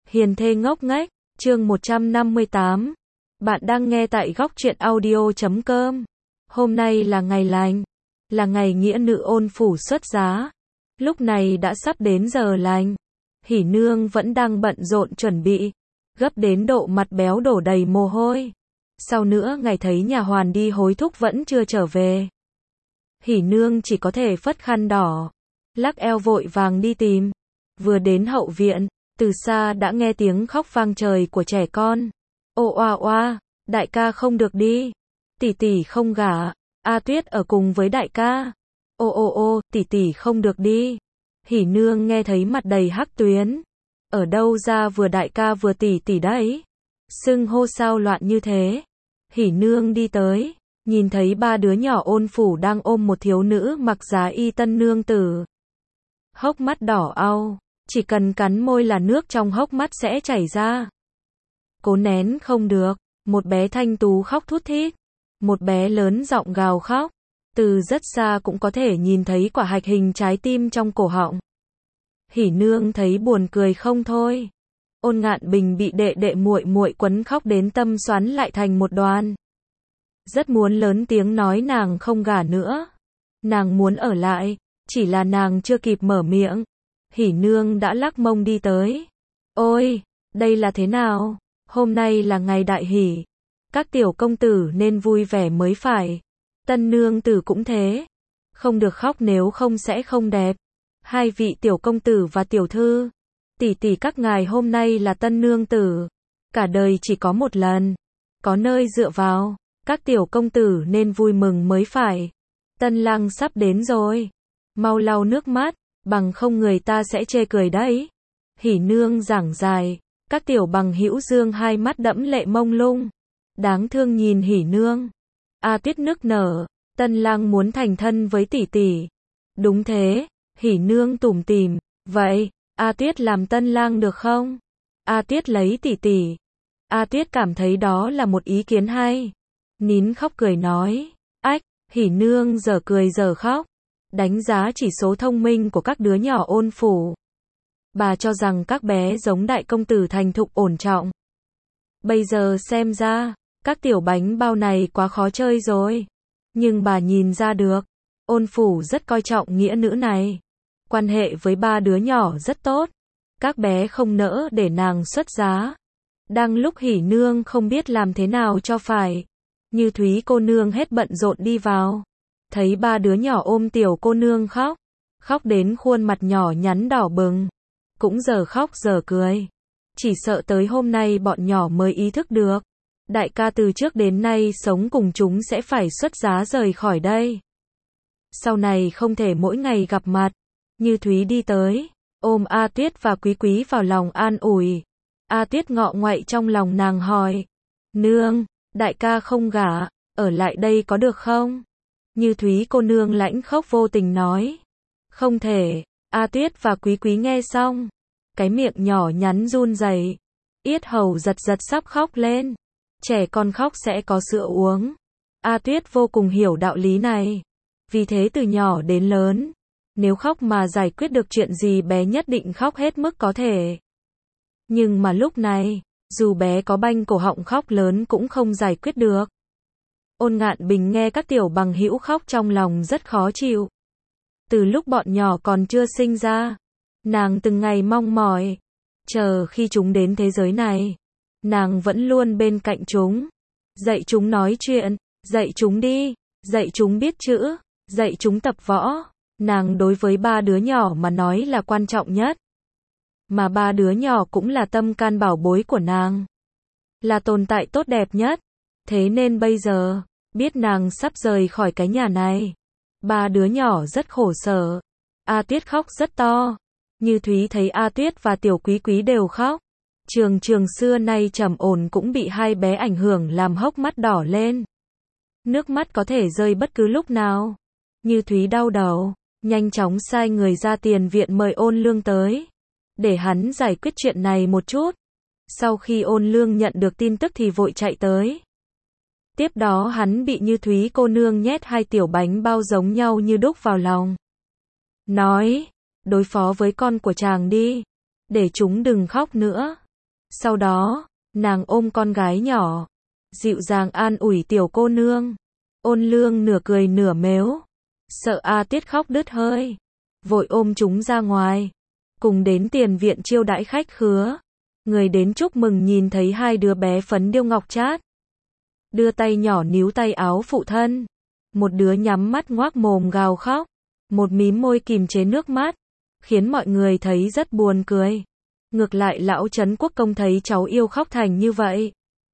Hiền thê ngốc nghếch, chương 158. Bạn đang nghe tại góc truyện audio.com. Hôm nay là ngày lành, là ngày nghĩa nữ ôn phủ xuất giá. Lúc này đã sắp đến giờ lành. Hỉ nương vẫn đang bận rộn chuẩn bị, gấp đến độ mặt béo đổ đầy mồ hôi. Sau nữa ngày thấy nhà hoàn đi hối thúc vẫn chưa trở về. Hỉ nương chỉ có thể phất khăn đỏ, lắc eo vội vàng đi tìm. Vừa đến hậu viện, từ xa đã nghe tiếng khóc vang trời của trẻ con. Ô oa oa, đại ca không được đi. Tỷ tỷ không gả, A Tuyết ở cùng với đại ca. Ô ô ô, tỷ tỷ không được đi. Hỉ nương nghe thấy mặt đầy hắc tuyến. Ở đâu ra vừa đại ca vừa tỷ tỷ đấy? Xưng hô sao loạn như thế? Hỉ nương đi tới, nhìn thấy ba đứa nhỏ ôn phủ đang ôm một thiếu nữ mặc giá y tân nương tử. Hốc mắt đỏ au, chỉ cần cắn môi là nước trong hốc mắt sẽ chảy ra. Cố nén không được, một bé thanh tú khóc thút thít, một bé lớn giọng gào khóc, từ rất xa cũng có thể nhìn thấy quả hạch hình trái tim trong cổ họng. Hỉ nương thấy buồn cười không thôi. Ôn Ngạn Bình bị đệ đệ muội muội quấn khóc đến tâm xoắn lại thành một đoàn. Rất muốn lớn tiếng nói nàng không gả nữa, nàng muốn ở lại, chỉ là nàng chưa kịp mở miệng, Hỉ nương đã lắc mông đi tới. Ôi, đây là thế nào? Hôm nay là ngày đại hỷ, các tiểu công tử nên vui vẻ mới phải. Tân nương tử cũng thế, không được khóc nếu không sẽ không đẹp. Hai vị tiểu công tử và tiểu thư, tỷ tỷ các ngài hôm nay là tân nương tử, cả đời chỉ có một lần, có nơi dựa vào, các tiểu công tử nên vui mừng mới phải. Tân lang sắp đến rồi, mau lau nước mắt, bằng không người ta sẽ chê cười đấy. Hỉ nương giảng dài, các tiểu bằng hữu dương hai mắt đẫm lệ mông lung, đáng thương nhìn Hỉ nương. A Tuyết nức nở, tân lang muốn thành thân với tỷ tỷ. Đúng thế, Hỉ nương tủm tỉm, vậy, A Tuyết làm tân lang được không? A Tuyết lấy tỷ tỷ. A Tuyết cảm thấy đó là một ý kiến hay. Nín khóc cười nói, ách, Hỉ nương giờ cười giờ khóc, đánh giá chỉ số thông minh của các đứa nhỏ ôn phủ. Bà cho rằng các bé giống đại công tử thành thục ổn trọng. Bây giờ xem ra, các tiểu bánh bao này quá khó chơi rồi. Nhưng bà nhìn ra được, ôn phủ rất coi trọng nghĩa nữ này. Quan hệ với ba đứa nhỏ rất tốt. Các bé không nỡ để nàng xuất giá. Đang lúc Hỉ nương không biết làm thế nào cho phải, Như Thúy cô nương hết bận rộn đi vào. Thấy ba đứa nhỏ ôm tiểu cô nương khóc, khóc đến khuôn mặt nhỏ nhắn đỏ bừng, cũng giờ khóc giờ cười. Chỉ sợ tới hôm nay bọn nhỏ mới ý thức được, đại ca từ trước đến nay sống cùng chúng sẽ phải xuất giá rời khỏi đây. Sau này không thể mỗi ngày gặp mặt. Như Thúy đi tới, ôm A Tuyết và Quý Quý vào lòng an ủi. A Tuyết ngọ ngoậy trong lòng nàng hỏi, nương, đại ca không gả, ở lại đây có được không? Như Thúy cô nương lãnh khóc vô tình nói, không thể. A Tuyết và Quý Quý nghe xong, cái miệng nhỏ nhắn run rẩy, yết hầu giật giật sắp khóc lên. Trẻ con khóc sẽ có sữa uống. A Tuyết vô cùng hiểu đạo lý này. Vì thế từ nhỏ đến lớn, nếu khóc mà giải quyết được chuyện gì bé nhất định khóc hết mức có thể. Nhưng mà lúc này, dù bé có banh cổ họng khóc lớn cũng không giải quyết được. Ôn Ngạn Bình nghe các tiểu bằng hữu khóc trong lòng rất khó chịu. Từ lúc bọn nhỏ còn chưa sinh ra, nàng từng ngày mong mỏi, chờ khi chúng đến thế giới này. Nàng vẫn luôn bên cạnh chúng, dạy chúng nói chuyện, dạy chúng đi, dạy chúng biết chữ, dạy chúng tập võ. Nàng đối với ba đứa nhỏ mà nói là quan trọng nhất. Mà ba đứa nhỏ cũng là tâm can bảo bối của nàng, là tồn tại tốt đẹp nhất. Thế nên bây giờ, biết nàng sắp rời khỏi cái nhà này, ba đứa nhỏ rất khổ sở. A Tuyết khóc rất to. Như Thúy thấy A Tuyết và tiểu Quý Quý đều khóc. Trường trường xưa nay trầm ổn cũng bị hai bé ảnh hưởng làm hốc mắt đỏ lên. Nước mắt có thể rơi bất cứ lúc nào. Như Thúy đau đầu, nhanh chóng sai người ra tiền viện mời Ôn Lương tới, để hắn giải quyết chuyện này một chút. Sau khi Ôn Lương nhận được tin tức thì vội chạy tới. Tiếp đó hắn bị Như Thúy cô nương nhét hai tiểu bánh bao giống nhau như đúc vào lòng. Nói, đối phó với con của chàng đi, để chúng đừng khóc nữa. Sau đó, nàng ôm con gái nhỏ, dịu dàng an ủi tiểu cô nương. Ôn Lương nửa cười nửa mếu, sợ A Tuyết khóc đứt hơi, vội ôm chúng ra ngoài, cùng đến tiền viện chiêu đãi khách khứa. Người đến chúc mừng nhìn thấy hai đứa bé phấn điêu ngọc trát, đưa tay nhỏ níu tay áo phụ thân, một đứa nhắm mắt ngoác mồm gào khóc, một mím môi kìm chế nước mắt, khiến mọi người thấy rất buồn cười. Ngược lại lão Trấn Quốc Công thấy cháu yêu khóc thành như vậy,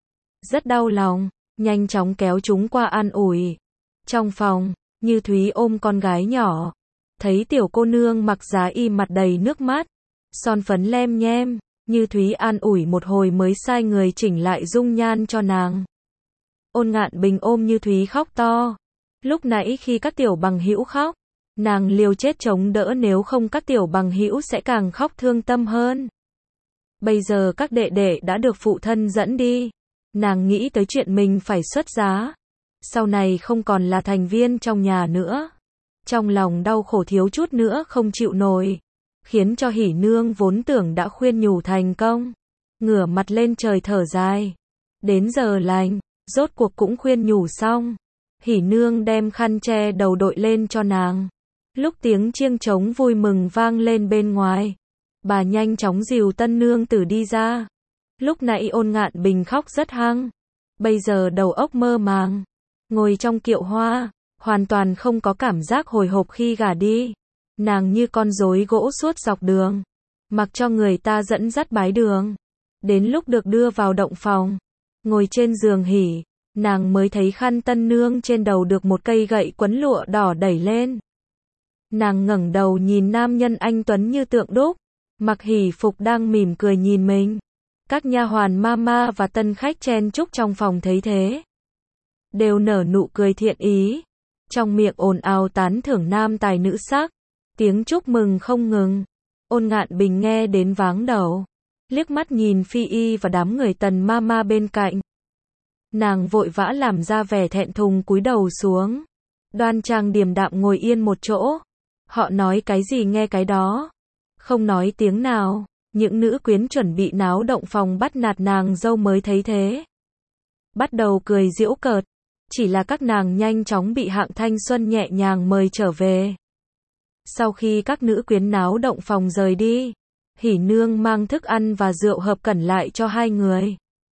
rất đau lòng, nhanh chóng kéo chúng qua an ủi. Trong phòng, Như Thúy ôm con gái nhỏ, thấy tiểu cô nương mặc giá y mặt đầy nước mắt, son phấn lem nhem, Như Thúy an ủi một hồi mới sai người chỉnh lại dung nhan cho nàng. Ôn Ngạn Bình ôm Như Thúy khóc to. Lúc nãy khi các tiểu bằng hữu khóc, nàng liều chết chống đỡ, nếu không các tiểu bằng hữu sẽ càng khóc thương tâm hơn. Bây giờ các đệ đệ đã được phụ thân dẫn đi, nàng nghĩ tới chuyện mình phải xuất giá, sau này không còn là thành viên trong nhà nữa. Trong lòng đau khổ thiếu chút nữa không chịu nổi, khiến cho Hỉ Nương vốn tưởng đã khuyên nhủ thành công, ngửa mặt lên trời thở dài. Đến giờ lành, rốt cuộc cũng khuyên nhủ xong, Hỉ Nương đem khăn che đầu đội lên cho nàng. Lúc tiếng chiêng trống vui mừng vang lên bên ngoài, bà nhanh chóng dìu tân nương tử đi ra. Lúc nãy Ôn Ngạn Bình khóc rất hăng, bây giờ đầu óc mơ màng, ngồi trong kiệu hoa, hoàn toàn không có cảm giác hồi hộp khi gả đi. Nàng như con rối gỗ suốt dọc đường, mặc cho người ta dẫn dắt bái đường. Đến lúc được đưa vào động phòng, ngồi trên giường hỉ, nàng mới thấy khăn tân nương trên đầu được một cây gậy quấn lụa đỏ đẩy lên. Nàng ngẩng đầu nhìn nam nhân anh tuấn như tượng đúc, mặc hỉ phục đang mỉm cười nhìn mình. Các nha hoàn mama và tân khách chen chúc trong phòng thấy thế, đều nở nụ cười thiện ý, trong miệng ồn ào tán thưởng nam tài nữ sắc, tiếng chúc mừng không ngừng. Ôn Ngạn Bình nghe đến váng đầu, liếc mắt nhìn Phi Y và đám người tần mama bên cạnh. Nàng vội vã làm ra vẻ thẹn thùng cúi đầu xuống, đoan trang điềm đạm ngồi yên một chỗ. Họ nói cái gì nghe cái đó, không nói tiếng nào. Những nữ quyến chuẩn bị náo động phòng bắt nạt nàng dâu mới thấy thế, bắt đầu cười giễu cợt. Chỉ là các nàng nhanh chóng bị Hạng Thanh Xuân nhẹ nhàng mời trở về. Sau khi các nữ quyến náo động phòng rời đi, Hỉ Nương mang thức ăn và rượu hợp cẩn lại cho hai người.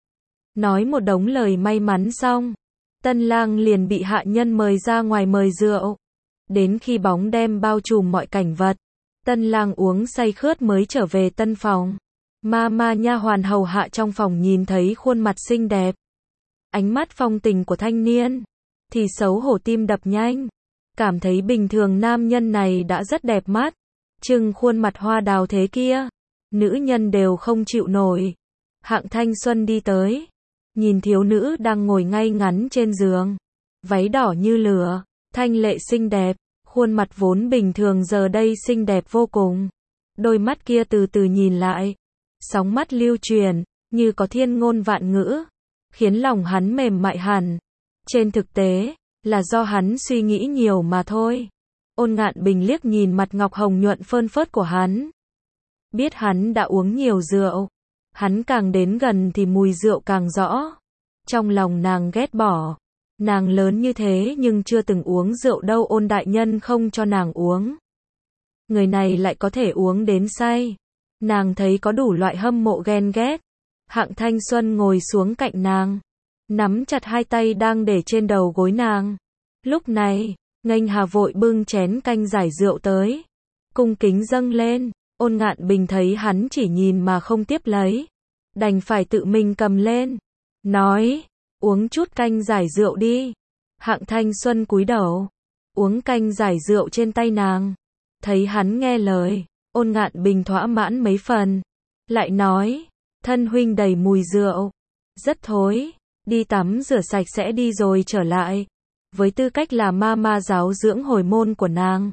Nói một đống lời may mắn xong, tân lang liền bị hạ nhân mời ra ngoài mời rượu. Đến khi bóng đêm bao trùm mọi cảnh vật, tân lang uống say khướt mới trở về tân phòng. Mama nha hoàn hầu hạ trong phòng nhìn thấy khuôn mặt xinh đẹp, ánh mắt phong tình của thanh niên, thì xấu hổ tim đập nhanh, cảm thấy bình thường nam nhân này đã rất đẹp mắt, chừng khuôn mặt hoa đào thế kia, nữ nhân đều không chịu nổi. Hạng Thanh Xuân đi tới, nhìn thiếu nữ đang ngồi ngay ngắn trên giường, váy đỏ như lửa, thanh lệ xinh đẹp, khuôn mặt vốn bình thường giờ đây xinh đẹp vô cùng. Đôi mắt kia từ từ nhìn lại, sóng mắt lưu truyền, như có thiên ngôn vạn ngữ, khiến lòng hắn mềm mại hẳn. Trên thực tế, là do hắn suy nghĩ nhiều mà thôi. Ôn Ngạn Bình liếc nhìn mặt ngọc hồng nhuận phơn phớt của hắn, biết hắn đã uống nhiều rượu. Hắn càng đến gần thì mùi rượu càng rõ. Trong lòng nàng ghét bỏ. Nàng lớn như thế nhưng chưa từng uống rượu đâu, Ôn đại nhân không cho nàng uống. Người này lại có thể uống đến say. Nàng thấy có đủ loại hâm mộ ghen ghét. Hạng Thanh Xuân ngồi xuống cạnh nàng, nắm chặt hai tay đang để trên đầu gối nàng. Lúc này, Nghênh Hà vội bưng chén canh giải rượu tới, cung kính dâng lên. Ôn Ngạn Bình thấy hắn chỉ nhìn mà không tiếp lấy, đành phải tự mình cầm lên, nói, uống chút canh giải rượu đi. Hạng Thanh Xuân cúi đầu, uống canh giải rượu trên tay nàng. Thấy hắn nghe lời, Ôn Ngạn Bình thỏa mãn mấy phần, lại nói, thân huynh đầy mùi rượu, rất thối, đi tắm rửa sạch sẽ đi rồi trở lại. Với tư cách là mama giáo dưỡng hồi môn của nàng,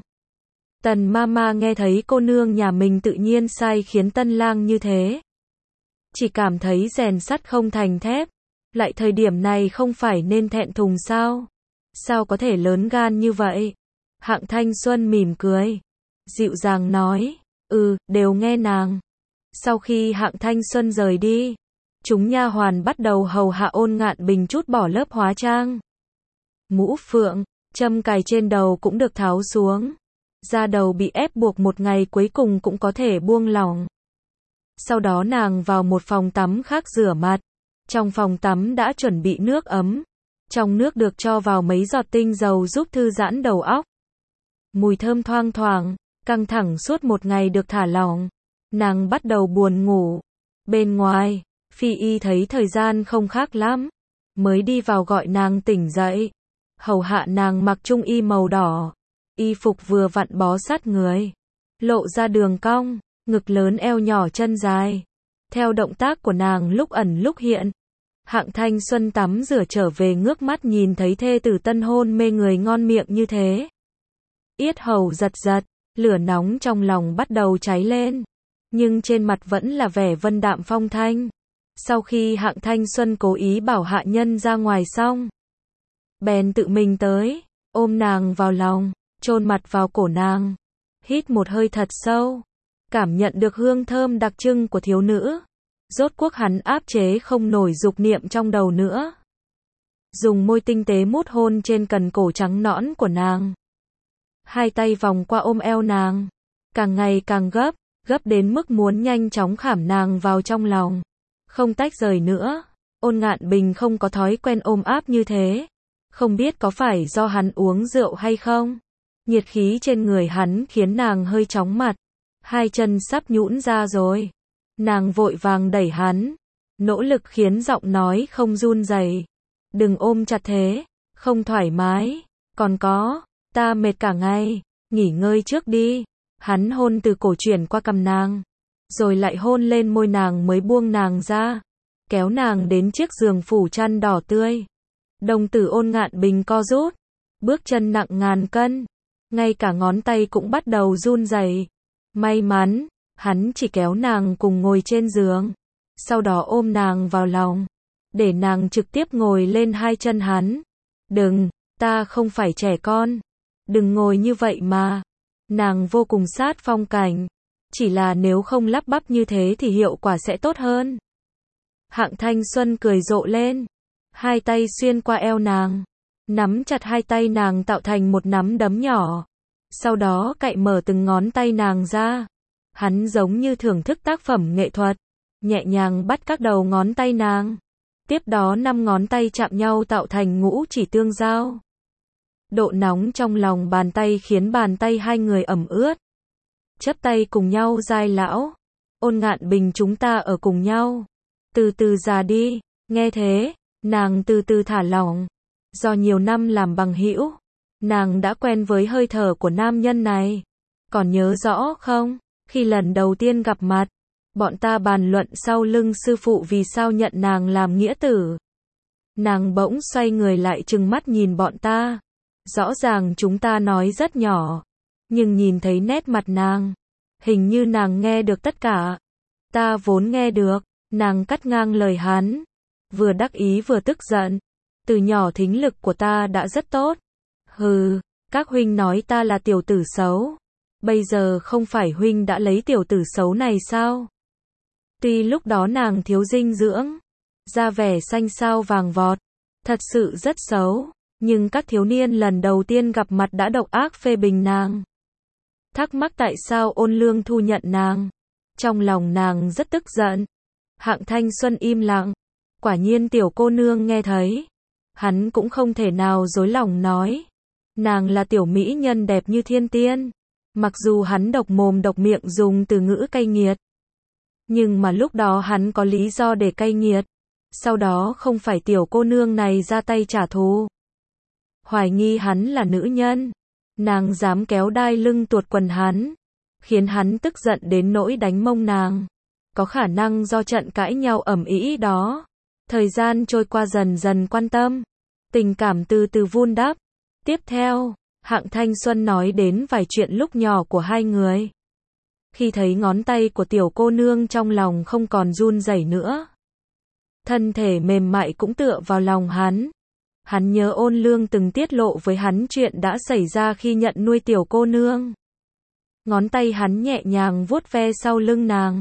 tần mama nghe thấy cô nương nhà mình tự nhiên sai khiến tân lang như thế, chỉ cảm thấy rèn sắt không thành thép. Lại thời điểm này không phải nên thẹn thùng sao? Sao có thể lớn gan như vậy? Hạng Thanh Xuân mỉm cười, dịu dàng nói, đều nghe nàng. Sau khi Hạng Thanh Xuân rời đi, chúng nha hoàn bắt đầu hầu hạ Ôn Ngạn Bình trút bỏ lớp hóa trang. Mũ phượng, châm cài trên đầu cũng được tháo xuống. Da đầu bị ép buộc một ngày cuối cùng cũng có thể buông lỏng. Sau đó nàng vào một phòng tắm khác rửa mặt. Trong phòng tắm đã chuẩn bị nước ấm. Trong nước được cho vào mấy giọt tinh dầu giúp thư giãn đầu óc. Mùi thơm thoang thoảng, căng thẳng suốt một ngày được thả lỏng. Nàng bắt đầu buồn ngủ. Bên ngoài, Phi Y thấy thời gian không khác lắm, mới đi vào gọi nàng tỉnh dậy. Hầu hạ nàng mặc trung y màu đỏ. Y phục vừa vặn bó sát người. Lộ ra đường cong, ngực lớn eo nhỏ chân dài. Theo động tác của nàng lúc ẩn lúc hiện. Hạng Thanh Xuân tắm rửa trở về ngước mắt nhìn thấy thê tử tân hôn mê người ngon miệng như thế. Yết hầu giật giật, lửa nóng trong lòng bắt đầu cháy lên. Nhưng trên mặt vẫn là vẻ vân đạm phong thanh. Sau khi Hạng Thanh Xuân cố ý bảo hạ nhân ra ngoài xong, bèn tự mình tới, ôm nàng vào lòng, chôn mặt vào cổ nàng, hít một hơi thật sâu, cảm nhận được hương thơm đặc trưng của thiếu nữ. Rốt cuộc hắn áp chế không nổi dục niệm trong đầu nữa. Dùng môi tinh tế mút hôn trên cần cổ trắng nõn của nàng. Hai tay vòng qua ôm eo nàng, càng ngày càng gấp, gấp đến mức muốn nhanh chóng khảm nàng vào trong lòng, không tách rời nữa. Ôn Ngạn Bình không có thói quen ôm áp như thế, không biết có phải do hắn uống rượu hay không. Nhiệt khí trên người hắn khiến nàng hơi chóng mặt, hai chân sắp nhũn ra rồi. Nàng vội vàng đẩy hắn, nỗ lực khiến giọng nói không run rẩy. Đừng ôm chặt thế, không thoải mái. Còn có, ta mệt cả ngày, nghỉ ngơi trước đi. Hắn hôn từ cổ chuyển qua cằm nàng, rồi lại hôn lên môi nàng mới buông nàng ra, kéo nàng đến chiếc giường phủ chăn đỏ tươi. Đồng tử Ôn Ngạn Bình co rút, bước chân nặng ngàn cân, ngay cả ngón tay cũng bắt đầu run rẩy. May mắn, hắn chỉ kéo nàng cùng ngồi trên giường, sau đó ôm nàng vào lòng, để nàng trực tiếp ngồi lên hai chân hắn. Đừng, ta không phải trẻ con, đừng ngồi như vậy mà. Nàng vô cùng sát phong cảnh, chỉ là nếu không lắp bắp như thế thì hiệu quả sẽ tốt hơn. Hạng Thanh Xuân cười rộ lên, hai tay xuyên qua eo nàng, nắm chặt hai tay nàng tạo thành một nắm đấm nhỏ, sau đó cạy mở từng ngón tay nàng ra. Hắn giống như thưởng thức tác phẩm nghệ thuật, nhẹ nhàng bắt các đầu ngón tay nàng, tiếp đó 5 ngón tay chạm nhau tạo thành ngũ chỉ tương giao. Độ nóng trong lòng bàn tay khiến bàn tay hai người ẩm ướt. Chắp tay cùng nhau giai lão. Ôn Ngạn Bình, chúng ta ở cùng nhau. Từ từ già đi. Nghe thế, nàng từ từ thả lỏng. Do nhiều năm làm bằng hữu, nàng đã quen với hơi thở của nam nhân này. Còn nhớ rõ không? Khi lần đầu tiên gặp mặt, bọn ta bàn luận sau lưng sư phụ vì sao nhận nàng làm nghĩa tử. Nàng bỗng xoay người lại trừng mắt nhìn bọn ta. Rõ ràng chúng ta nói rất nhỏ, nhưng nhìn thấy nét mặt nàng, hình như nàng nghe được tất cả. Ta vốn nghe được. Nàng cắt ngang lời hắn, vừa đắc ý vừa tức giận. Từ nhỏ thính lực của ta đã rất tốt. Hừ, các huynh nói ta là tiểu tử xấu. Bây giờ không phải huynh đã lấy tiểu tử xấu này sao? Tuy lúc đó nàng thiếu dinh dưỡng, da vẻ xanh xao vàng vọt, thật sự rất xấu, nhưng các thiếu niên lần đầu tiên gặp mặt đã độc ác phê bình nàng. Thắc mắc tại sao Ôn Lương thu nhận nàng. Trong lòng nàng rất tức giận. Hạng Thanh Xuân im lặng. Quả nhiên tiểu cô nương nghe thấy. Hắn cũng không thể nào dối lòng nói. Nàng là tiểu mỹ nhân đẹp như thiên tiên. Mặc dù hắn độc mồm độc miệng dùng từ ngữ cay nghiệt, nhưng mà lúc đó hắn có lý do để cay nghiệt. Sau đó không phải tiểu cô nương này ra tay trả thù, hoài nghi hắn là nữ nhân. Nàng dám kéo đai lưng tuột quần hắn, khiến hắn tức giận đến nỗi đánh mông nàng. Có khả năng do trận cãi nhau ầm ĩ đó. Thời gian trôi qua dần dần quan tâm, tình cảm từ từ vun đắp. Tiếp theo, Hạng Thanh Xuân nói đến vài chuyện lúc nhỏ của hai người. Khi thấy ngón tay của tiểu cô nương trong lòng không còn run rẩy nữa, thân thể mềm mại cũng tựa vào lòng hắn. Hắn nhớ Ôn Lương từng tiết lộ với hắn chuyện đã xảy ra khi nhận nuôi tiểu cô nương. Ngón tay hắn nhẹ nhàng vuốt ve sau lưng nàng,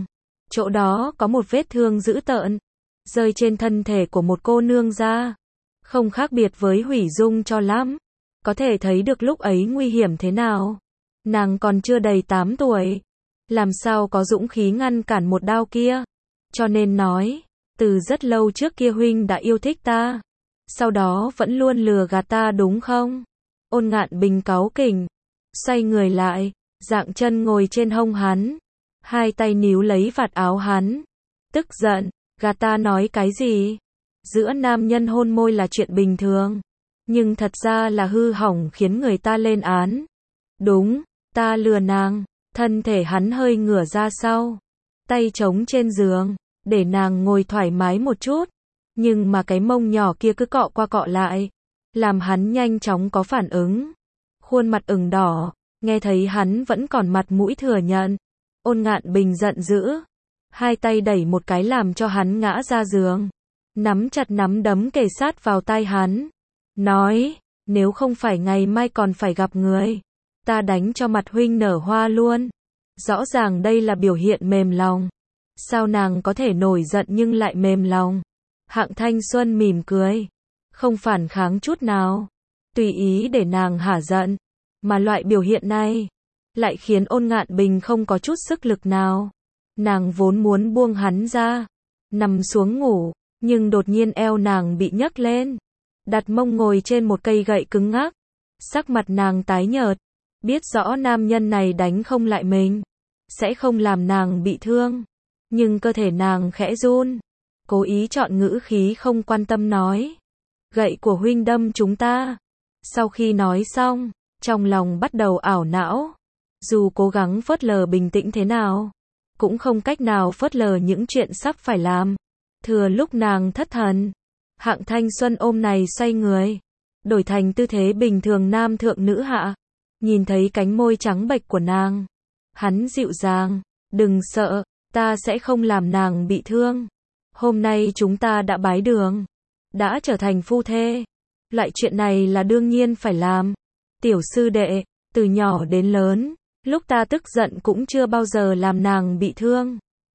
Chỗ đó có một vết thương dữ tợn, rơi trên thân thể của một cô nương ra. Không khác biệt với hủy dung cho lắm. Có thể thấy được lúc ấy nguy hiểm thế nào. Nàng còn chưa đầy 8 tuổi. Làm sao có dũng khí ngăn cản một đao kia. Cho nên nói, từ rất lâu trước kia huynh đã yêu thích ta. Sau đó vẫn luôn lừa gạt ta đúng không? Ôn Ngạn Bình cáu kỉnh, xoay người lại, dạng chân ngồi trên hông hắn. Hai tay níu lấy vạt áo hắn. Tức giận, gạt ta nói cái gì? Giữa nam nhân hôn môi là chuyện bình thường. Nhưng thật ra là hư hỏng khiến người ta lên án. Đúng, ta lừa nàng. Thân thể hắn hơi ngửa ra sau. Tay trống trên giường, để nàng ngồi thoải mái một chút. Nhưng mà cái mông nhỏ kia cứ cọ qua cọ lại. Làm hắn nhanh chóng có phản ứng. Khuôn mặt ửng đỏ, nghe thấy hắn vẫn còn mặt mũi thừa nhận. Ôn Ngạn Bình giận dữ. Hai tay đẩy một cái làm cho hắn ngã ra giường. Nắm chặt nắm đấm kề sát vào tai hắn. Nói, nếu không phải ngày mai còn phải gặp người, ta đánh cho mặt huynh nở hoa luôn. Rõ ràng đây là biểu hiện mềm lòng. Sao nàng có thể nổi giận nhưng lại mềm lòng? Hạng Thanh Xuân mỉm cười, không phản kháng chút nào, tùy ý để nàng hả giận. Mà loại biểu hiện này lại khiến Ôn Ngạn Bình không có chút sức lực nào. Nàng vốn muốn buông hắn ra, nằm xuống ngủ, nhưng đột nhiên eo nàng bị nhấc lên, đặt mông ngồi trên một cây gậy cứng ngắc. Sắc mặt nàng tái nhợt, biết rõ nam nhân này đánh không lại mình, sẽ không làm nàng bị thương. Nhưng cơ thể nàng khẽ run, cố ý chọn ngữ khí không quan tâm nói. Gậy của huynh đâm chúng ta. Sau khi nói xong, trong lòng bắt đầu ảo não. Dù cố gắng phớt lờ bình tĩnh thế nào, cũng không cách nào phớt lờ những chuyện sắp phải làm. Thừa lúc nàng thất thần, Hạng Thanh Xuân ôm này xoay người, đổi thành tư thế bình thường nam thượng nữ hạ. Nhìn thấy cánh môi trắng bệch của nàng, hắn dịu dàng, đừng sợ, ta sẽ không làm nàng bị thương. Hôm nay chúng ta đã bái đường, đã trở thành phu thê. Loại chuyện này là đương nhiên phải làm. Tiểu sư đệ, từ nhỏ đến lớn, lúc ta tức giận cũng chưa bao giờ làm nàng bị thương.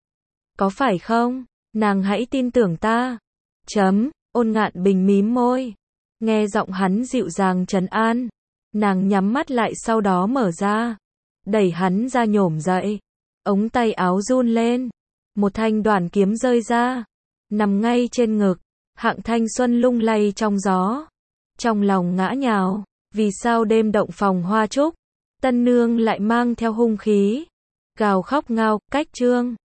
Có phải không? Nàng hãy tin tưởng ta. Ôn Ngạn Bình mím môi. Nghe giọng hắn dịu dàng trấn an. Nàng nhắm mắt lại sau đó mở ra. Đẩy hắn ra nhổm dậy. Ống tay áo run lên. Một thanh đoản kiếm rơi ra. Nằm ngay trên ngực. Hạng Thanh Xuân lung lay trong gió. Trong lòng ngã nhào. Vì sao đêm động phòng hoa trúc, tân nương lại mang theo hung khí. Gào khóc ngao, cách chương.